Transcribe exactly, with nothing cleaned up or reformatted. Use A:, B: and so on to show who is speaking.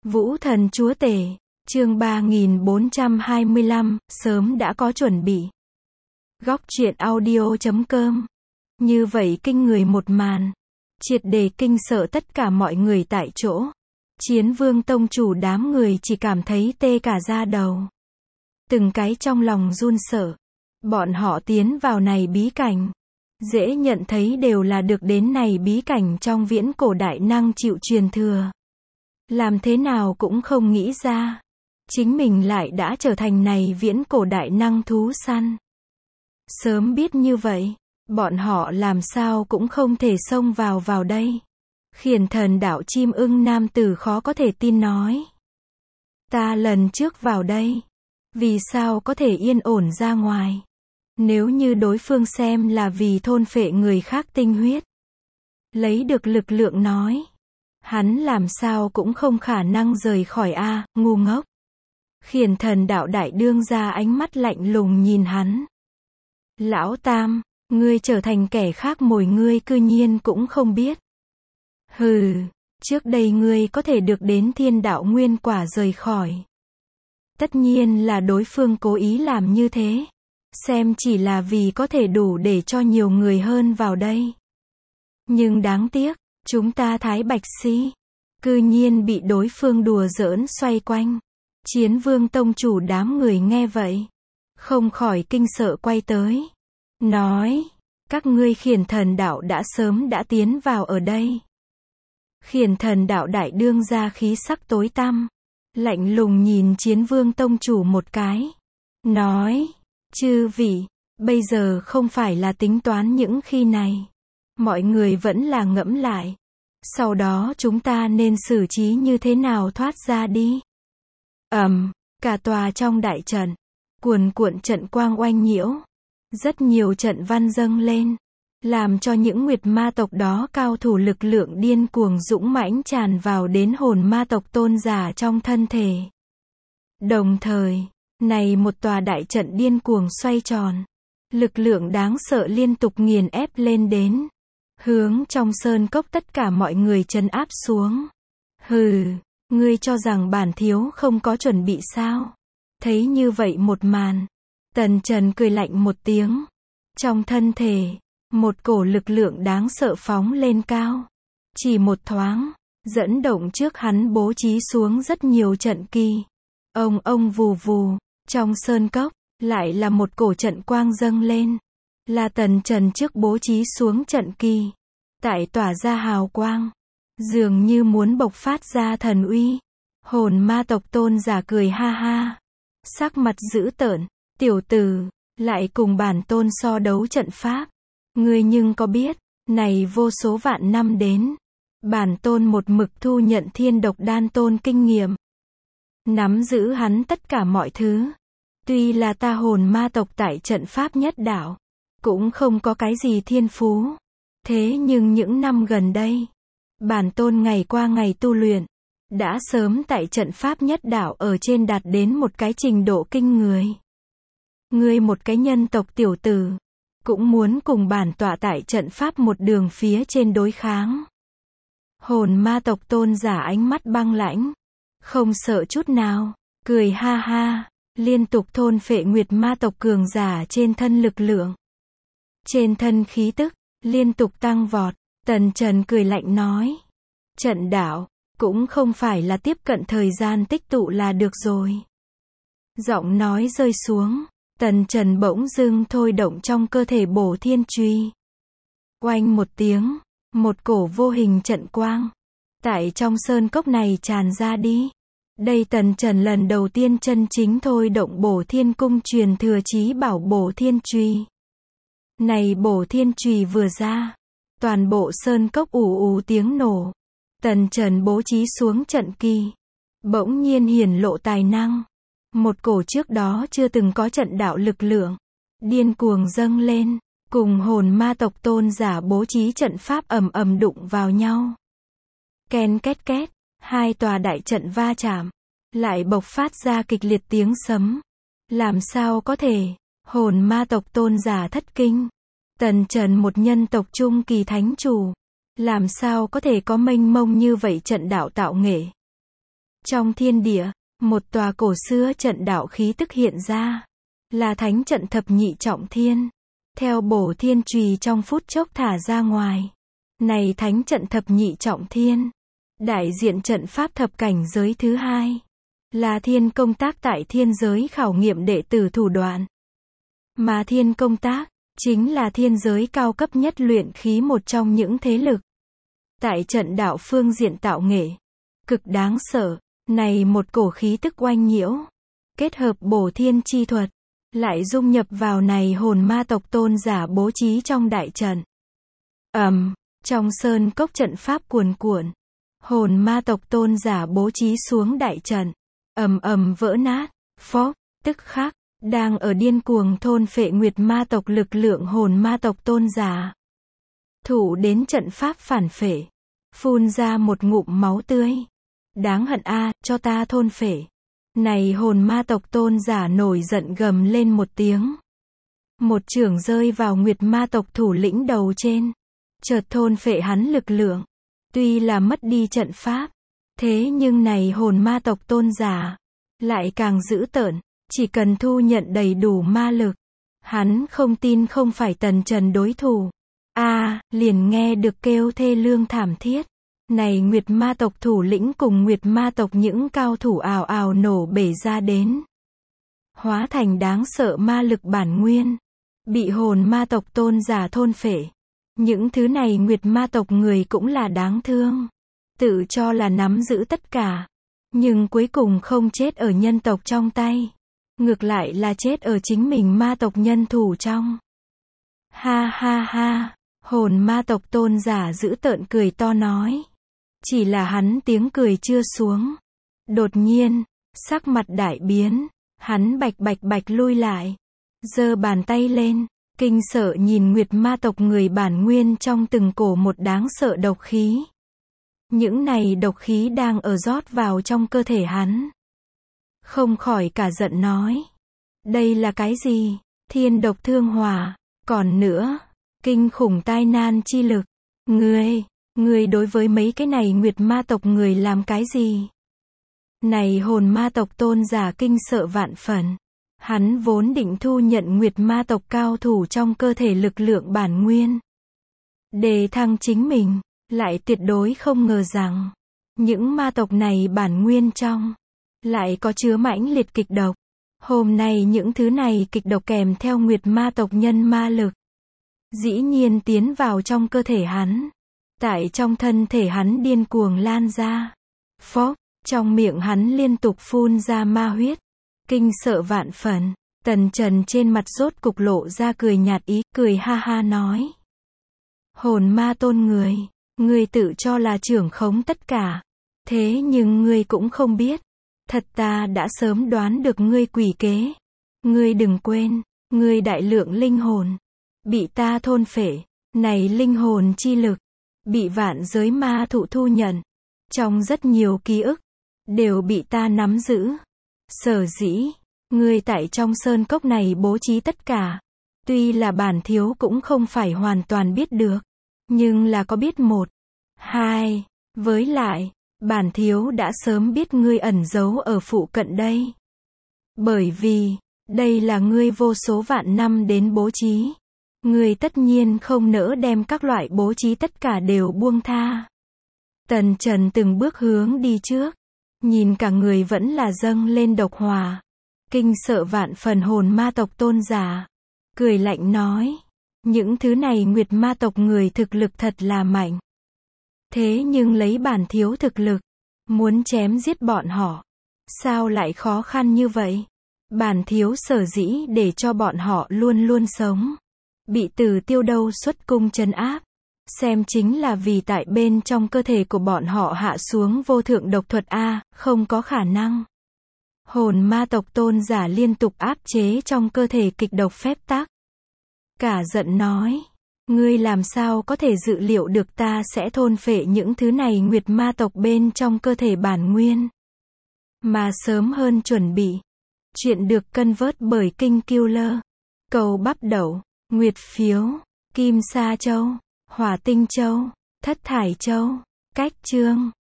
A: Vũ thần chúa tể, chương ba nghìn bốn trăm hai mươi lăm, sớm đã có chuẩn bị. Góc truyện audio chấm com. Như vậy kinh người một màn, triệt để kinh sợ tất cả mọi người tại chỗ. Chiến vương tông chủ đám người chỉ cảm thấy tê cả da đầu. Từng cái trong lòng run sợ. Bọn họ tiến vào này bí cảnh. Dễ nhận thấy đều là được đến này bí cảnh trong viễn cổ đại năng chịu truyền thừa. Làm thế nào cũng không nghĩ ra. Chính mình lại đã trở thành này viễn cổ đại năng thú săn. Sớm biết như vậy, bọn họ làm sao cũng không thể xông vào vào đây. Khiển thần đạo chim ưng nam tử khó có thể tin nói. Ta lần trước vào đây, vì sao có thể yên ổn ra ngoài? Nếu như đối phương xem là vì thôn phệ người khác tinh huyết, lấy được lực lượng nói, hắn làm sao cũng không khả năng rời khỏi a, ngu ngốc. Khiển thần đạo đại đương ra ánh mắt lạnh lùng nhìn hắn. Lão Tam, ngươi trở thành kẻ khác mồi ngươi cư nhiên cũng không biết. Hừ, trước đây ngươi có thể được đến thiên đạo nguyên quả rời khỏi. Tất nhiên là đối phương cố ý làm như thế. Xem chỉ là vì có thể đủ để cho nhiều người hơn vào đây. Nhưng đáng tiếc, chúng ta Thái Bạch Sĩ, cư nhiên bị đối phương đùa giỡn xoay quanh. Chiến vương tông chủ đám người nghe vậy, không khỏi kinh sợ quay tới. Nói, các ngươi khiển thần đạo đã sớm đã tiến vào ở đây. Khiển thần đạo đại đương ra khí sắc tối tăm, lạnh lùng nhìn chiến vương tông chủ một cái. Nói, chư vị, bây giờ không phải là tính toán những khi này. Mọi người vẫn là ngẫm lại. Sau đó chúng ta nên xử trí như thế nào thoát ra đi. Ầm, um, cả tòa trong đại trận, cuồn cuộn trận quang oanh nhiễu. Rất nhiều trận văn dâng lên, làm cho những nguyệt ma tộc đó cao thủ lực lượng điên cuồng dũng mãnh tràn vào đến hồn ma tộc tôn giả trong thân thể. Đồng thời, này một tòa đại trận điên cuồng xoay tròn, lực lượng đáng sợ liên tục nghiền ép lên đến, hướng trong sơn cốc tất cả mọi người trấn áp xuống. Hừ, ngươi cho rằng bản thiếu không có chuẩn bị sao? Thấy như vậy một màn, Tần Trần cười lạnh một tiếng. Trong thân thể, một cổ lực lượng đáng sợ phóng lên cao. Chỉ một thoáng, dẫn động trước hắn bố trí xuống rất nhiều trận kỳ. Ông ông vù vù, trong sơn cốc, lại là một cổ trận quang dâng lên. Là Tần Trần trước bố trí xuống trận kỳ. Tại tỏa ra hào quang, dường như muốn bộc phát ra thần uy. Hồn ma tộc tôn giả cười ha ha. Sắc mặt dữ tợn, tiểu tử, lại cùng bản tôn so đấu trận pháp. Ngươi nhưng có biết, này vô số vạn năm đến, bản tôn một mực thu nhận thiên độc đan tôn kinh nghiệm. Nắm giữ hắn tất cả mọi thứ. Tuy là ta hồn ma tộc tại trận pháp nhất đạo, cũng không có cái gì thiên phú. Thế nhưng những năm gần đây, bản tôn ngày qua ngày tu luyện, đã sớm tại trận pháp nhất đạo ở trên đạt đến một cái trình độ kinh người. Ngươi một cái nhân tộc tiểu tử, cũng muốn cùng bản tọa tại trận pháp một đường phía trên đối kháng. Hồn ma tộc tôn giả ánh mắt băng lãnh, không sợ chút nào, cười ha ha, liên tục thôn phệ nguyệt ma tộc cường giả trên thân lực lượng. Trên thân khí tức, liên tục tăng vọt. Tần Trần cười lạnh nói, trận đạo, cũng không phải là tiếp cận thời gian tích tụ là được rồi. Giọng nói rơi xuống, Tần Trần bỗng dưng thôi động trong cơ thể bổ thiên truy. Oanh một tiếng, một cổ vô hình trận quang, tại trong sơn cốc này tràn ra đi. Đây Tần Trần lần đầu tiên chân chính thôi động bổ thiên cung truyền thừa chí bảo bổ thiên truy. Này bổ thiên truy vừa ra, toàn bộ sơn cốc ù ù tiếng nổ. Tần Trần bố trí xuống trận kỳ, bỗng nhiên hiển lộ tài năng. Một cổ trước đó chưa từng có trận đạo lực lượng, điên cuồng dâng lên, cùng hồn ma tộc tôn giả bố trí trận pháp ầm ầm đụng vào nhau. Ken két két, hai tòa đại trận va chạm, lại bộc phát ra kịch liệt tiếng sấm. Làm sao có thể, hồn ma tộc tôn giả thất kinh. Tần Trần một nhân tộc trung kỳ thánh chủ, làm sao có thể có mênh mông như vậy trận đạo tạo nghệ. Trong thiên địa, một tòa cổ xưa trận đạo khí tức hiện ra, là thánh trận thập nhị trọng thiên. Theo bổ thiên chùy trong phút chốc thả ra ngoài. Này thánh trận thập nhị trọng thiên, đại diện trận pháp thập cảnh giới thứ hai, là thiên công tác tại thiên giới khảo nghiệm đệ tử thủ đoạn. Mà thiên công tác, chính là thiên giới cao cấp nhất luyện khí một trong những thế lực. Tại trận đạo phương diện tạo nghệ, cực đáng sợ, này một cổ khí tức oanh nhiễu, kết hợp bổ thiên chi thuật, lại dung nhập vào này hồn ma tộc tôn giả bố trí trong đại trận. ầm, um, trong sơn cốc trận pháp cuồn cuộn, hồn ma tộc tôn giả bố trí xuống đại trận, ầm ầm vỡ nát, phốc, tức khắc, đang ở điên cuồng thôn phệ nguyệt ma tộc lực lượng hồn ma tộc tôn giả. Thủ đến trận pháp phản phệ, phun ra một ngụm máu tươi. Đáng hận a, à, cho ta thôn phệ. Này hồn ma tộc tôn giả nổi giận gầm lên một tiếng. Một chưởng rơi vào nguyệt ma tộc thủ lĩnh đầu trên. Chợt thôn phệ hắn lực lượng. Tuy là mất đi trận pháp, thế nhưng này hồn ma tộc tôn giả lại càng dữ tợn, chỉ cần thu nhận đầy đủ ma lực, hắn không tin không phải Tần Trần đối thủ. A, à, liền nghe được kêu thê lương thảm thiết. Này nguyệt ma tộc thủ lĩnh cùng nguyệt ma tộc những cao thủ ào ào nổ bể ra đến. Hóa thành đáng sợ ma lực bản nguyên. Bị hồn ma tộc tôn giả thôn phệ. Những thứ này nguyệt ma tộc người cũng là đáng thương. Tự cho là nắm giữ tất cả. Nhưng cuối cùng không chết ở nhân tộc trong tay. Ngược lại là chết ở chính mình ma tộc nhân thủ trong. Ha ha ha, hồn ma tộc tôn giả giữ tợn cười to nói. Chỉ là hắn tiếng cười chưa xuống. Đột nhiên, sắc mặt đại biến, hắn bạch bạch bạch lui lại. Giơ bàn tay lên, kinh sợ nhìn nguyệt ma tộc người bản nguyên trong từng cổ một đáng sợ độc khí. Những này độc khí đang ở rót vào trong cơ thể hắn. Không khỏi cả giận nói. Đây là cái gì? Thiên độc thương hỏa. Còn nữa, kinh khủng tai nan chi lực. Ngươi, ngươi đối với mấy cái này nguyệt ma tộc người làm cái gì? Này hồn ma tộc tôn giả kinh sợ vạn phần. Hắn vốn định thu nhận nguyệt ma tộc cao thủ trong cơ thể lực lượng bản nguyên. Đề thăng chính mình, lại tuyệt đối không ngờ rằng, những ma tộc này bản nguyên trong, lại có chứa mãnh liệt kịch độc. Hôm nay những thứ này kịch độc kèm theo nguyệt ma tộc nhân ma lực. Dĩ nhiên tiến vào trong cơ thể hắn. Tại trong thân thể hắn điên cuồng lan ra. Phốc, trong miệng hắn liên tục phun ra ma huyết. Kinh sợ vạn phần, Tần Trần trên mặt rốt cục lộ ra cười nhạt ý, cười ha ha nói. Hồn ma tôn người, ngươi tự cho là trưởng khống tất cả. Thế nhưng ngươi cũng không biết. Thật ta đã sớm đoán được ngươi quỷ kế. Ngươi đừng quên, ngươi đại lượng linh hồn. Bị ta thôn phệ, này linh hồn chi lực. Bị vạn giới ma thụ thu nhận. Trong rất nhiều ký ức, đều bị ta nắm giữ. Sở dĩ, ngươi tại trong sơn cốc này bố trí tất cả. Tuy là bản thiếu cũng không phải hoàn toàn biết được. Nhưng là có biết một, hai, với lại, bản thiếu đã sớm biết ngươi ẩn giấu ở phụ cận đây. Bởi vì, đây là ngươi vô số vạn năm đến bố trí. Ngươi tất nhiên không nỡ đem các loại bố trí tất cả đều buông tha. Tần Trần từng bước hướng đi trước. Nhìn cả người vẫn là dâng lên độc hỏa. Kinh sợ vạn phần hồn ma tộc tôn giả. Cười lạnh nói. Những thứ này nguyệt ma tộc người thực lực thật là mạnh. Thế nhưng lấy bản thiếu thực lực. Muốn chém giết bọn họ. Sao lại khó khăn như vậy? Bản thiếu sở dĩ để cho bọn họ luôn luôn sống. Bị Tử Tiêu Đâu xuất cung trấn áp. Xem chính là vì tại bên trong cơ thể của bọn họ hạ xuống vô thượng độc thuật A, không có khả năng. Hồn ma tộc tôn giả liên tục áp chế trong cơ thể kịch độc phép tắc. Cả giận nói, ngươi làm sao có thể dự liệu được ta sẽ thôn phệ những thứ này nguyệt ma tộc bên trong cơ thể bản nguyên. Mà sớm hơn chuẩn bị. Chuyện được cân vớt bởi Kinh Killer. Cầu bắp đậu, nguyệt phiếu, kim sa châu, hỏa tinh châu, thất thải châu, cách chương.